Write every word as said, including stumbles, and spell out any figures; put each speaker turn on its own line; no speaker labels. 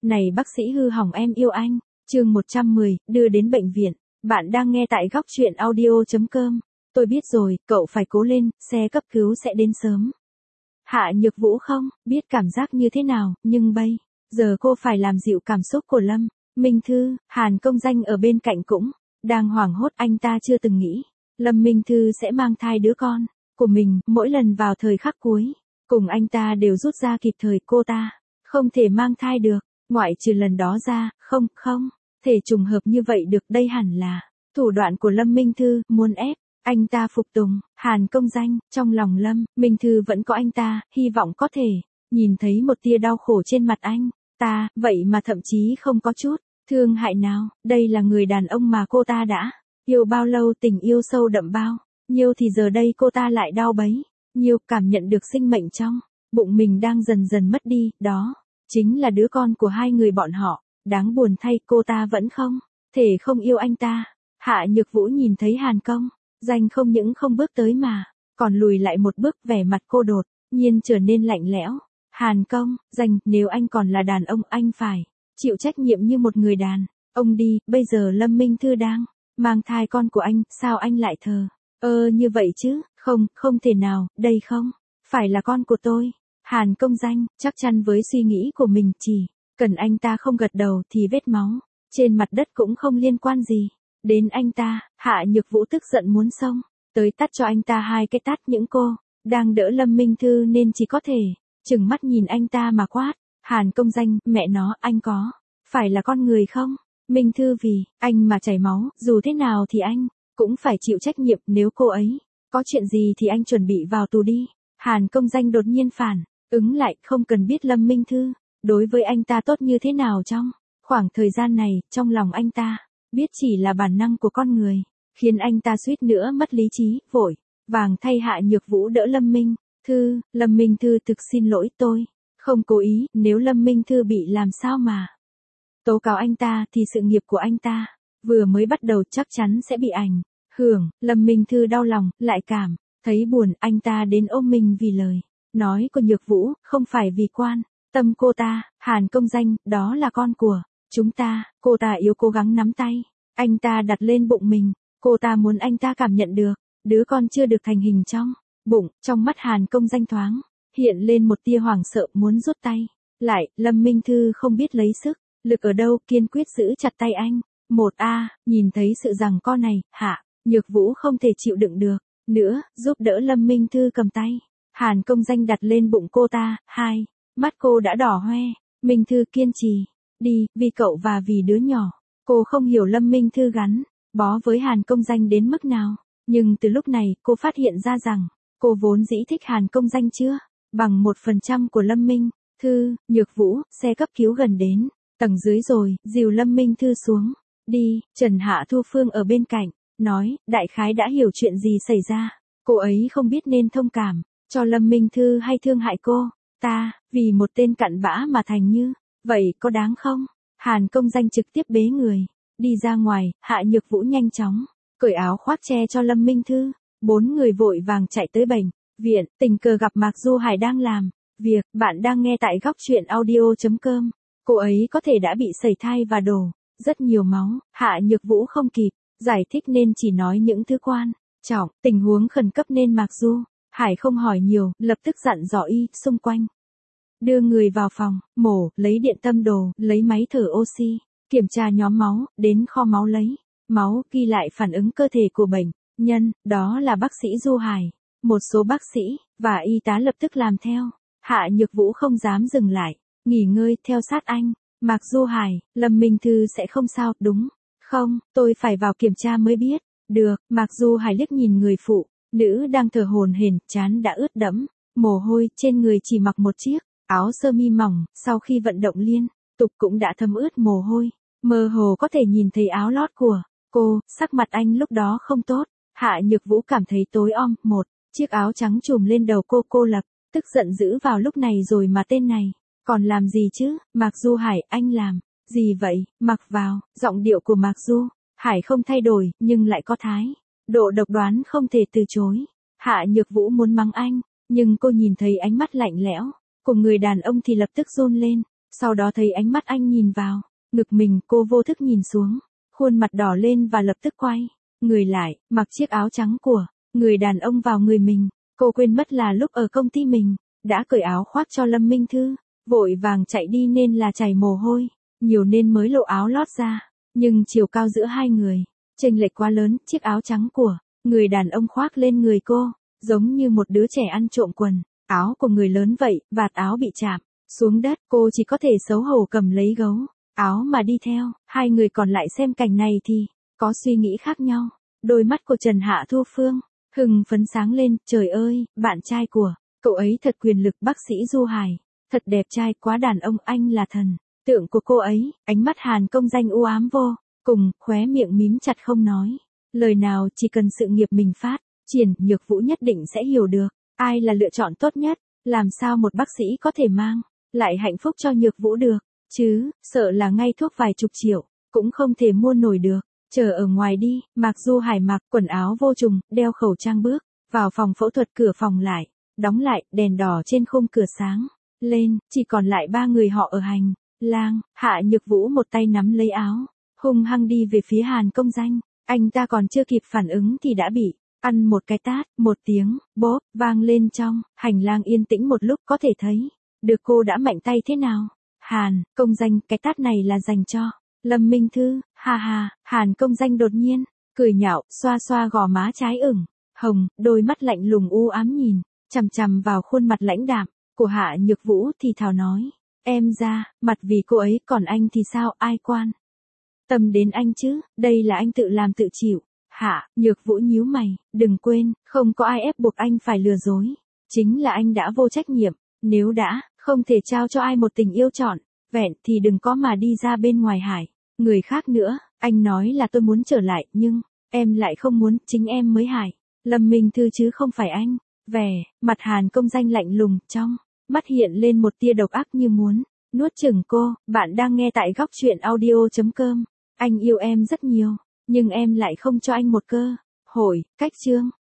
Này bác sĩ hư hỏng em yêu anh, chương một trăm mười, đưa đến bệnh viện. Bạn đang nghe tại góc truyện audio.com. Tôi biết rồi, cậu phải cố lên, xe cấp cứu sẽ đến sớm. Hạ Nhược Vũ không biết cảm giác như thế nào, nhưng bây giờ cô phải làm dịu cảm xúc của Lâm Minh Thư. Hàn Công Danh ở bên cạnh cũng đang hoảng hốt, anh ta chưa từng nghĩ Lâm Minh Thư sẽ mang thai đứa con của mình. Mỗi lần vào thời khắc cuối cùng anh ta đều rút ra kịp thời, cô ta không thể mang thai được, ngoại trừ lần đó ra, không, không thể trùng hợp như vậy được, đây hẳn là thủ đoạn của Lâm Minh Thư, muốn ép anh ta phục tùng Hàn Công Danh. Trong lòng Lâm Minh Thư vẫn có anh ta, hy vọng có thể nhìn thấy một tia đau khổ trên mặt anh ta, vậy mà thậm chí không có chút thương hại nào. Đây là người đàn ông mà cô ta đã yêu bao lâu, tình yêu sâu đậm bao nhiêu thì giờ đây cô ta lại đau bấy nhiêu, cảm nhận được sinh mệnh trong bụng mình đang dần dần mất đi, đó chính là đứa con của hai người bọn họ. Đáng buồn thay, cô ta vẫn không thể không yêu anh ta. Hạ Nhược Vũ nhìn thấy Hàn Công Danh không những không bước tới mà còn lùi lại một bước, vẻ mặt cô đột nhiên trở nên lạnh lẽo. Hàn Công Danh, nếu anh còn là đàn ông, anh phải chịu trách nhiệm như một người đàn ông đi. Bây giờ Lâm Minh Thư đang mang thai con của anh, sao anh lại thờ ơ như vậy chứ? Không, không thể nào, đây không phải là con của tôi. Hàn Công Danh chắc chắn với suy nghĩ của mình, chỉ cần anh ta không gật đầu thì vết máu trên mặt đất cũng không liên quan gì đến anh ta. Hạ Nhược Vũ tức giận muốn xông tới tát cho anh ta hai cái tát, những cô đang đỡ Lâm Minh Thư nên chỉ có thể trừng mắt nhìn anh ta mà quát. Hàn Công Danh, mẹ nó, anh có phải là con người không? Minh Thư vì anh mà chảy máu, dù thế nào thì anh cũng phải chịu trách nhiệm, nếu cô ấy có chuyện gì thì anh chuẩn bị vào tù đi. Hàn Công Danh đột nhiên phản ứng lại, không cần biết Lâm Minh Thư đối với anh ta tốt như thế nào trong khoảng thời gian này, trong lòng anh ta biết chỉ là bản năng của con người, khiến anh ta suýt nữa mất lý trí, vội vàng thay Hạ Nhược Vũ đỡ Lâm Minh Thư. Lâm Minh Thư, thực xin lỗi, tôi không cố ý. Nếu Lâm Minh Thư bị làm sao mà tố cáo anh ta thì sự nghiệp của anh ta vừa mới bắt đầu chắc chắn sẽ bị ảnh hưởng. Lâm Minh Thư đau lòng, lại cảm thấy buồn, anh ta đến ôm mình vì lời nói của Nhược Vũ, không phải vì quan tâm cô ta. Hàn Công Danh, đó là con của chúng ta, cô ta yếu, cố gắng nắm tay anh ta đặt lên bụng mình, cô ta muốn anh ta cảm nhận được đứa con chưa được thành hình trong bụng. Trong mắt Hàn Công Danh thoáng hiện lên một tia hoảng sợ, muốn rút tay lại. Lâm Minh Thư không biết lấy sức lực ở đâu, kiên quyết giữ chặt tay anh. Một a nhìn thấy sự giằng co này, Hạ Nhược Vũ không thể chịu đựng được nữa, giúp đỡ Lâm Minh Thư cầm tay Hàn Công Danh đặt lên bụng cô ta. Hai mắt cô đã đỏ hoe. Minh Thư, kiên trì đi, vì cậu và vì đứa nhỏ. Cô không hiểu Lâm Minh Thư gắn bó với Hàn Công Danh đến mức nào, nhưng từ lúc này cô phát hiện ra rằng cô vốn dĩ thích Hàn Công Danh chưa bằng một phần trăm của Lâm Minh Thư. Nhược Vũ, xe cấp cứu gần đến tầng dưới rồi, dìu Lâm Minh Thư xuống đi. Trần Hạ Thu Phương ở bên cạnh nói, đại khái đã hiểu chuyện gì xảy ra. Cô ấy không biết nên thông cảm cho Lâm Minh Thư hay thương hại cô ta, vì một tên cặn bã mà thành như vậy có đáng không? Hàn Công Danh trực tiếp bế người đi ra ngoài. Hạ Nhược Vũ nhanh chóng cởi áo khoác che cho Lâm Minh Thư. Bốn người vội vàng chạy tới bệnh viện, tình cờ gặp Mạc Du Hải đang làm việc. Bạn đang nghe tại góc truyện audio.com. Cô ấy có thể đã bị sẩy thai và đổ rất nhiều máu. Hạ Nhược Vũ không kịp giải thích nên chỉ nói những thứ quan trọng, tình huống khẩn cấp nên Mạc Du Hải không hỏi nhiều, lập tức dặn dò y xung quanh đưa người vào phòng mổ, lấy điện tâm đồ, lấy máy thở oxy, kiểm tra nhóm máu, đến kho máu lấy máu, ghi lại phản ứng cơ thể của bệnh nhân. Đó là bác sĩ Du Hải. Một số bác sĩ và y tá lập tức làm theo. Hạ Nhược Vũ không dám dừng lại, nghỉ ngơi theo sát anh. Mạc Du Hải, Lâm Minh Thư sẽ không sao, đúng không? Tôi phải vào kiểm tra mới biết được. Mạc Du Hải liếc nhìn người phụ nữ đang thở hổn hển, trán đã ướt đẫm mồ hôi, trên người chỉ mặc một chiếc áo sơ mi mỏng, sau khi vận động liên tục cũng đã thấm ướt mồ hôi, mơ hồ có thể nhìn thấy áo lót của cô. Sắc mặt anh lúc đó không tốt. Hạ Nhược Vũ cảm thấy tối om, một chiếc áo trắng trùm lên đầu cô, cô lập tức giận dữ, vào lúc này rồi mà tên này còn làm gì chứ? Mạc Du Hải, anh làm gì vậy? Mặc vào. Giọng điệu của Mạc Du Hải không thay đổi, nhưng lại có thái độ độc đoán không thể từ chối. Hạ Nhược Vũ muốn mắng anh, nhưng cô nhìn thấy ánh mắt lạnh lẽo của người đàn ông thì lập tức run lên. Sau đó thấy ánh mắt anh nhìn vào, ngực mình, cô vô thức nhìn xuống, khuôn mặt đỏ lên và lập tức quay người lại, mặc chiếc áo trắng của người đàn ông vào người mình. Cô quên mất là lúc ở công ty mình đã cởi áo khoác cho Lâm Minh Thư, vội vàng chạy đi nên là chảy mồ hôi nhiều nên mới lộ áo lót ra. Nhưng chiều cao giữa hai người chênh lệch quá lớn, chiếc áo trắng của người đàn ông khoác lên người cô, giống như một đứa trẻ ăn trộm quần áo của người lớn vậy, vạt áo bị chạm xuống đất, cô chỉ có thể xấu hổ cầm lấy gấu áo mà đi theo. Hai người còn lại xem cảnh này thì có suy nghĩ khác nhau. Đôi mắt của Trần Hạ Thu Phương hừng phấn sáng lên, trời ơi, bạn trai của cậu ấy thật quyền lực, bác sĩ Du Hải, thật đẹp trai, quá đàn ông, anh là thần tượng của cô ấy. Ánh mắt Hàn Công Danh u ám vô cùng, khóe miệng mím chặt không nói lời nào. Chỉ cần sự nghiệp mình phát triển, Nhược Vũ nhất định sẽ hiểu được ai là lựa chọn tốt nhất. Làm sao một bác sĩ có thể mang lại hạnh phúc cho Nhược Vũ được chứ, sợ là ngay thuốc vài chục triệu cũng không thể mua nổi được. Chờ ở ngoài đi. Mạc Du Hải mặc quần áo vô trùng, đeo khẩu trang bước vào phòng phẫu thuật, cửa phòng lại đóng lại, đèn đỏ trên khung cửa sáng lên, chỉ còn lại ba người họ ở hành lang. Hạ Nhược Vũ một tay nắm lấy áo, hung hăng đi về phía Hàn Công Danh. Anh ta còn chưa kịp phản ứng thì đã bị ăn một cái tát. Một tiếng bốp vang lên, trong hành lang yên tĩnh một lúc, có thể thấy được cô đã mạnh tay thế nào. Hàn Công Danh, cái tát này là dành cho Lâm Minh Thư. Ha ha. Hàn Công Danh đột nhiên cười nhạo, xoa xoa gò má trái ửng hồng, đôi mắt lạnh lùng u ám nhìn chằm chằm vào khuôn mặt lãnh đạm của Hạ Nhược Vũ, thì thào nói, em ra mặt vì cô ấy, còn anh thì sao, ai quan tâm đến anh chứ, đây là anh tự làm tự chịu. Hạ Nhược Vũ nhíu mày, đừng quên, không có ai ép buộc anh phải lừa dối, chính là anh đã vô trách nhiệm. Nếu đã không thể trao cho ai một tình yêu trọn vẹn thì đừng có mà đi ra bên ngoài hại người khác nữa. Anh nói là tôi muốn trở lại, nhưng em lại không muốn, chính em mới hại Lâm Minh Thư chứ không phải anh. Vẻ mặt Hàn Công Danh lạnh lùng, trong mắt hiện lên một tia độc ác như muốn nuốt chửng cô. Bạn đang nghe tại góc truyện audio chấm com. Anh yêu em rất nhiều, nhưng em lại không cho anh một cơ hội. Cách chương